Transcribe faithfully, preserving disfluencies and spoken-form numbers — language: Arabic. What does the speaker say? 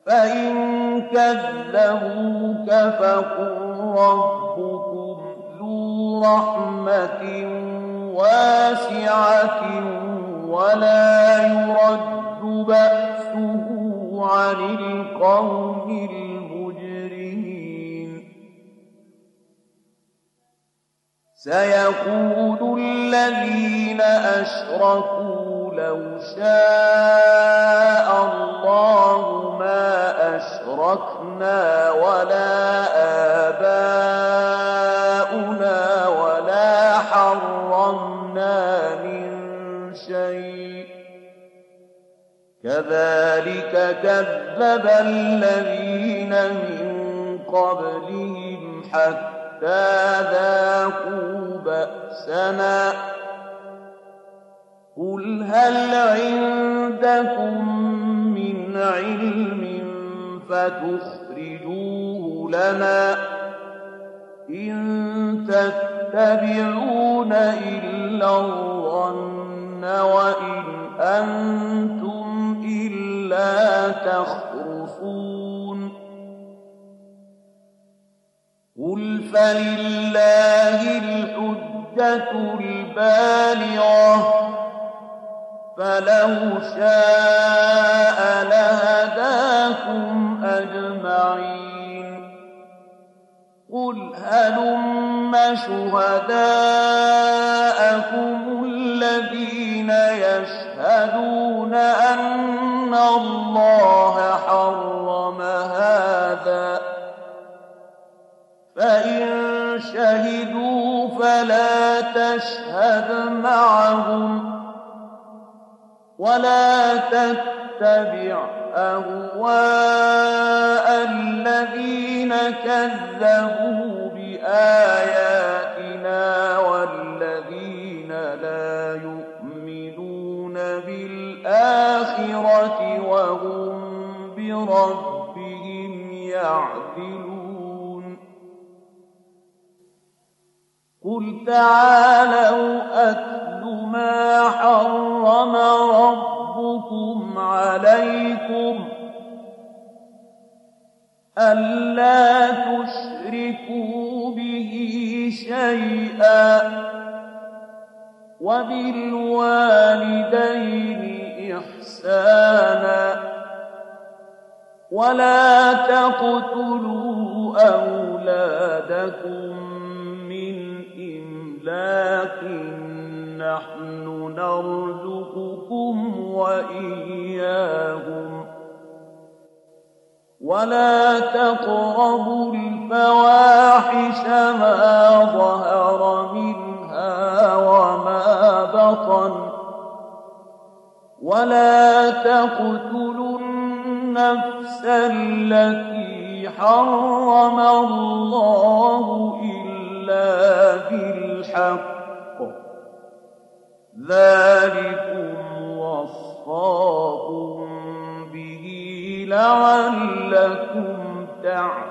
فإن كذبوك فقل ربكم ذو رحمة واسعة ولا يرد بأسه عن القوم المجرمين. سيقول الذين أشركوا لو شاء الله ما أشركنا ولا آباؤنا ولا حرمنا من شيء كذلك كذب الذين من قبلهم حتى ذاقوا بأسنا قل هل عندكم من علم فتخرجوه لنا إن تتبعون إلا الظن وإن أنتم إلا تخرصون قل فلله الحجة البالغة فلو شاء لهداكم أجمعين قل هلم شهداءكم الذين يشهدون أن الله حرم هذا فإن شهدوا فلا تشهد معهم ولا تتبع أهواء الذين كذبوا بآياتنا والذين لا يؤمنون بالآخرة وهم بربهم يعدلون قل تعالوا أتل ما حرم ربكم عليكم ألا تشركوا به شيئا وبالوالدين إحسانا ولا تقتلوا أولادكم من إملاق نحن نرزقكم وإياهم ولا تقربوا الفواحش ما ظهر منها وما بطن ولا تقتلوا النفس التي حرم الله إلا بالحق ذلكم وصاكم به لعلكم تعلمون